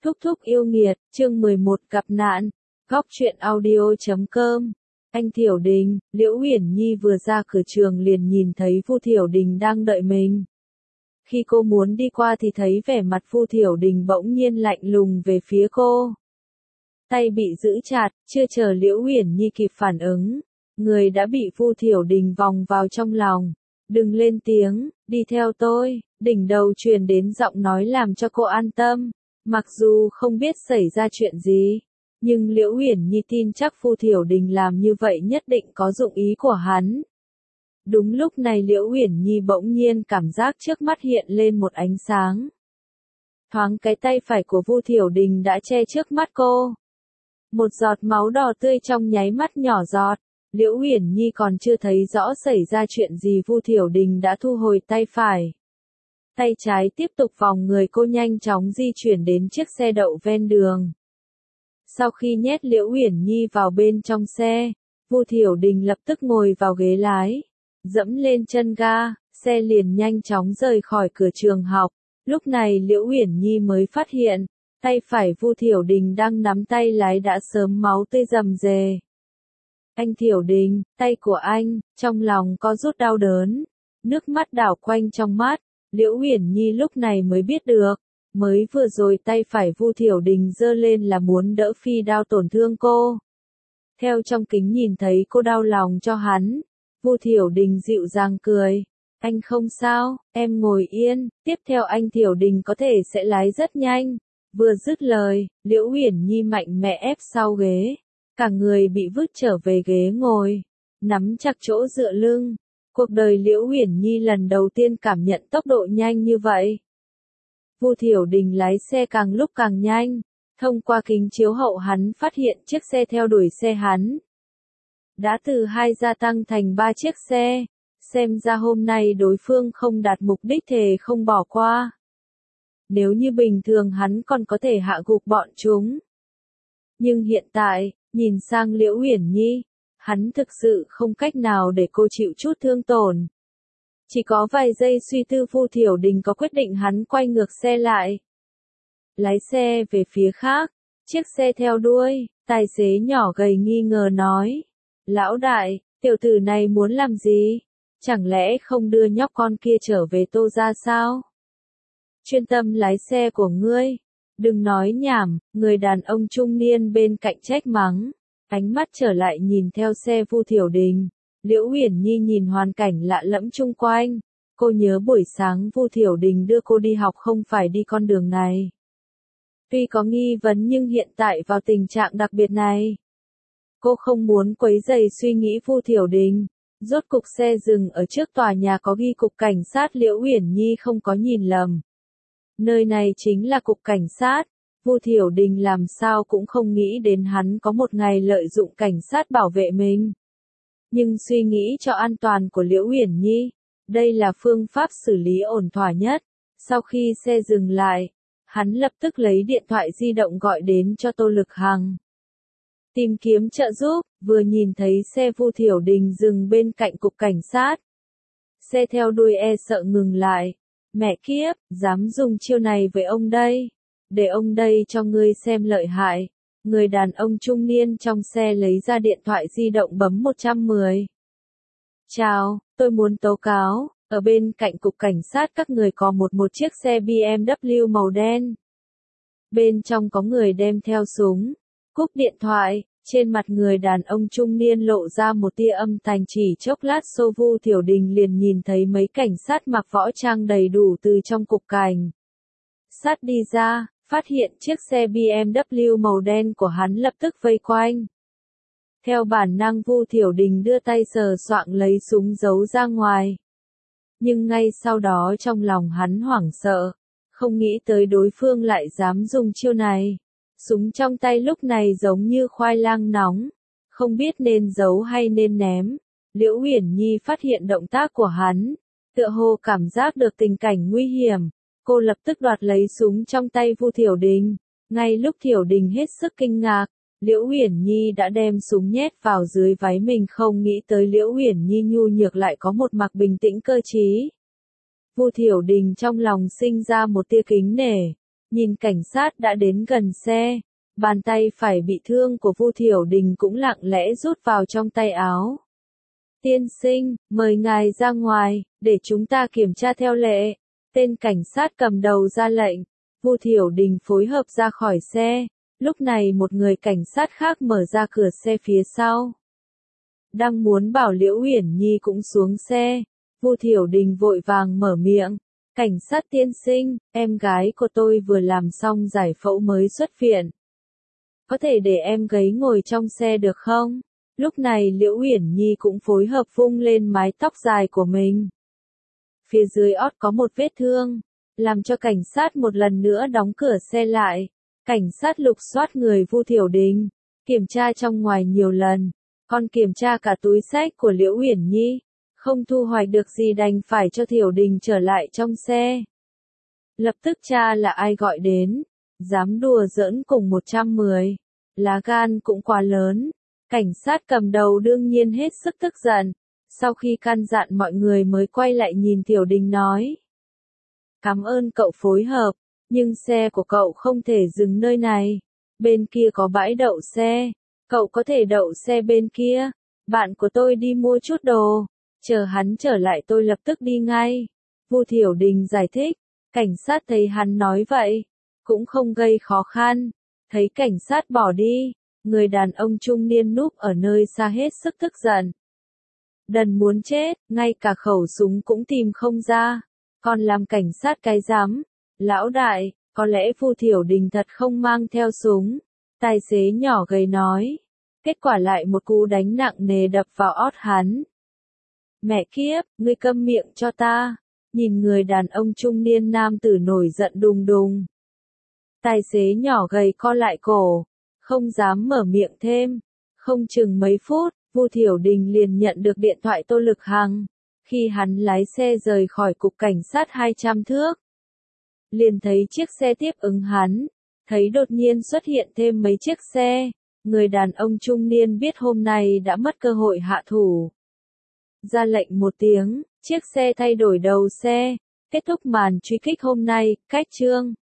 Thúc thúc yêu nghiệt, chương 11 gặp nạn, góc truyện audio.com. Anh Thiểu Đình, Liễu Uyển Nhi vừa ra cửa trường liền nhìn thấy Vu Thiểu Đình đang đợi mình. Khi cô muốn đi qua thì thấy vẻ mặt Vu Thiểu Đình bỗng nhiên lạnh lùng về phía cô. Tay bị giữ chặt, chưa chờ Liễu Uyển Nhi kịp phản ứng, người đã bị Vu Thiểu Đình vòng vào trong lòng. Đừng lên tiếng, đi theo tôi, đỉnh đầu truyền đến giọng nói làm cho cô an tâm. Mặc dù không biết xảy ra chuyện gì, nhưng Liễu Uyển Nhi tin chắc Vu Thiểu Đình làm như vậy nhất định có dụng ý của hắn. Đúng lúc này Liễu Uyển Nhi bỗng nhiên cảm giác trước mắt hiện lên một ánh sáng. Thoáng cái tay phải của Vu Thiểu Đình đã che trước mắt cô. Một giọt máu đỏ tươi trong nháy mắt nhỏ giọt. Liễu Uyển Nhi còn chưa thấy rõ xảy ra chuyện gì Vu Thiểu Đình đã thu hồi tay phải. Tay trái tiếp tục vòng người cô nhanh chóng di chuyển đến chiếc xe đậu ven đường. Sau khi nhét Liễu Uyển Nhi vào bên trong xe, Vu Thiểu Đình lập tức ngồi vào ghế lái, dẫm lên chân ga, xe liền nhanh chóng rời khỏi cửa trường học. Lúc này Liễu Uyển Nhi mới phát hiện, tay phải Vu Thiểu Đình đang nắm tay lái đã sớm máu tươi rầm rề. Anh Thiểu Đình, tay của anh, trong lòng có rút đau đớn, nước mắt đảo quanh trong mắt. Liễu Uyển Nhi lúc này mới biết được, mới vừa rồi tay phải Vu Thiểu Đình giơ lên là muốn đỡ phi đao tổn thương cô. Theo trong kính nhìn thấy cô đau lòng cho hắn, Vu Thiểu Đình dịu dàng cười. Anh không sao, em ngồi yên, tiếp theo anh Thiểu Đình có thể sẽ lái rất nhanh. Vừa dứt lời, Liễu Uyển Nhi mạnh mẽ ép sau ghế, cả người bị vứt trở về ghế ngồi, nắm chặt chỗ dựa lưng. Cuộc đời Liễu Uyển Nhi lần đầu tiên cảm nhận tốc độ nhanh như vậy. Vu Thiểu Đình lái xe càng lúc càng nhanh, thông qua kính chiếu hậu hắn phát hiện chiếc xe theo đuổi xe hắn đã từ 2 gia tăng thành 3 chiếc xe, xem ra hôm nay đối phương không đạt mục đích thề không bỏ qua. Nếu như bình thường hắn còn có thể hạ gục bọn chúng. Nhưng hiện tại, nhìn sang Liễu Uyển Nhi, hắn thực sự không cách nào để cô chịu chút thương tổn. Chỉ có vài giây suy tư Vu Thiểu Đình có quyết định hắn quay ngược xe lại. Lái xe về phía khác, chiếc xe theo đuôi, tài xế nhỏ gầy nghi ngờ nói. Lão đại, tiểu tử này muốn làm gì? Chẳng lẽ không đưa nhóc con kia trở về Tô ra sao? Chuyên tâm lái xe của ngươi. Đừng nói nhảm, người đàn ông trung niên bên cạnh trách mắng. Ánh mắt trở lại nhìn theo xe Vu Thiểu Đình. Liễu Uyển Nhi nhìn hoàn cảnh lạ lẫm chung quanh. Cô nhớ buổi sáng Vu Thiểu Đình đưa cô đi học không phải đi con đường này. Tuy có nghi vấn nhưng hiện tại vào tình trạng đặc biệt này, cô không muốn quấy rầy suy nghĩ Vu Thiểu Đình. Rốt cục xe dừng ở trước tòa nhà có ghi cục cảnh sát. Liễu Uyển Nhi không có nhìn lầm. Nơi này chính là cục cảnh sát. Vu Thiểu Đình làm sao cũng không nghĩ đến hắn có một ngày lợi dụng cảnh sát bảo vệ mình. Nhưng suy nghĩ cho an toàn của Liễu Uyển Nhi, đây là phương pháp xử lý ổn thỏa nhất. Sau khi xe dừng lại, hắn lập tức lấy điện thoại di động gọi đến cho Tô Lực Hằng. Tìm kiếm trợ giúp, vừa nhìn thấy xe Vu Thiểu Đình dừng bên cạnh cục cảnh sát. Xe theo đuôi e sợ ngừng lại. Mẹ kiếp, dám dùng chiêu này với ông đây. Để ông đây cho ngươi xem lợi hại. Người đàn ông trung niên trong xe lấy ra điện thoại di động bấm 110. Chào, tôi muốn tố cáo, ở bên cạnh cục cảnh sát các người có một chiếc xe BMW màu đen. Bên trong có người đem theo súng. Cúp điện thoại, trên mặt người đàn ông trung niên lộ ra một tia âm tàn. Chỉ chốc lát sau Vu Thiểu Đình liền nhìn thấy mấy cảnh sát mặc võ trang đầy đủ từ trong cục cảnh sát đi ra, phát hiện chiếc xe BMW màu đen của hắn lập tức vây quanh. Theo bản năng Vu Thiểu Đình đưa tay sờ soạng lấy súng giấu ra ngoài. Nhưng ngay sau đó trong lòng hắn hoảng sợ, không nghĩ tới đối phương lại dám dùng chiêu này. Súng trong tay lúc này giống như khoai lang nóng, không biết nên giấu hay nên ném. Liễu Uyển Nhi phát hiện động tác của hắn, tựa hồ cảm giác được tình cảnh nguy hiểm. Cô lập tức đoạt lấy súng trong tay Vu Thiểu Đình. Ngay lúc Thiểu Đình hết sức kinh ngạc, Liễu Uyển Nhi đã đem súng nhét vào dưới váy mình, không nghĩ tới Liễu Uyển Nhi nhu nhược lại có một mặt bình tĩnh cơ trí. Vu Thiểu Đình trong lòng sinh ra một tia kính nể, Nhìn cảnh sát đã đến gần xe, bàn tay phải bị thương của Vu Thiểu Đình cũng lặng lẽ rút vào trong tay áo. Tiên sinh, mời ngài ra ngoài, để chúng ta kiểm tra theo lệ. Tên cảnh sát cầm đầu ra lệnh. Vu Thiểu Đình phối hợp ra khỏi xe. Lúc này một người cảnh sát khác mở ra cửa xe phía sau. Đang muốn bảo Liễu Uyển Nhi cũng xuống xe. Vu Thiểu Đình vội vàng mở miệng. Cảnh sát tiên sinh, em gái của tôi vừa làm xong giải phẫu mới xuất viện. Có thể để em gái ngồi trong xe được không? Lúc này Liễu Uyển Nhi cũng phối hợp vung lên mái tóc dài của mình. Phía dưới ót có một vết thương, làm cho cảnh sát một lần nữa đóng cửa xe lại. Cảnh sát lục soát người Vu Thiểu Đình, kiểm tra trong ngoài nhiều lần, còn kiểm tra cả túi xách của Liễu Uyển Nhi. Không thu hoạch được gì đành phải cho Thiểu Đình trở lại trong xe. Lập tức cha là ai gọi đến, dám đùa giỡn cùng 110, lá gan cũng quá lớn. Cảnh sát cầm đầu đương nhiên hết sức tức giận, sau khi căn dặn mọi người mới quay lại nhìn Thiểu Đình nói. Cảm ơn cậu phối hợp, nhưng xe của cậu không thể dừng nơi này, bên kia có bãi đậu xe, cậu có thể đậu xe bên kia, bạn của tôi đi mua chút đồ, chờ hắn trở lại tôi lập tức đi ngay. Vu Thiểu Đình giải thích, cảnh sát thấy hắn nói vậy, cũng không gây khó khăn, thấy cảnh sát bỏ đi. Người đàn ông trung niên núp ở nơi xa hết sức tức giận. Đần muốn chết, ngay cả khẩu súng cũng tìm không ra. Còn làm cảnh sát cái dám. Lão đại, có lẽ Vu Thiểu Đình thật không mang theo súng. Tài xế nhỏ gầy nói. Kết quả lại một cú đánh nặng nề đập vào ót hắn. Mẹ kiếp, ngươi câm miệng cho ta. Nhìn người đàn ông trung niên nam tử nổi giận đùng đùng. Tài xế nhỏ gầy co lại cổ. Không dám mở miệng thêm. Không chừng mấy phút, Vu Thiểu Đình liền nhận được điện thoại Tô Lực Hằng. Khi hắn lái xe rời khỏi cục cảnh sát 200 thước, liền thấy chiếc xe tiếp ứng hắn. Thấy đột nhiên xuất hiện thêm mấy chiếc xe. Người đàn ông trung niên biết hôm nay đã mất cơ hội hạ thủ. Ra lệnh một tiếng, chiếc xe thay đổi đầu xe. Kết thúc màn truy kích hôm nay, cách chương.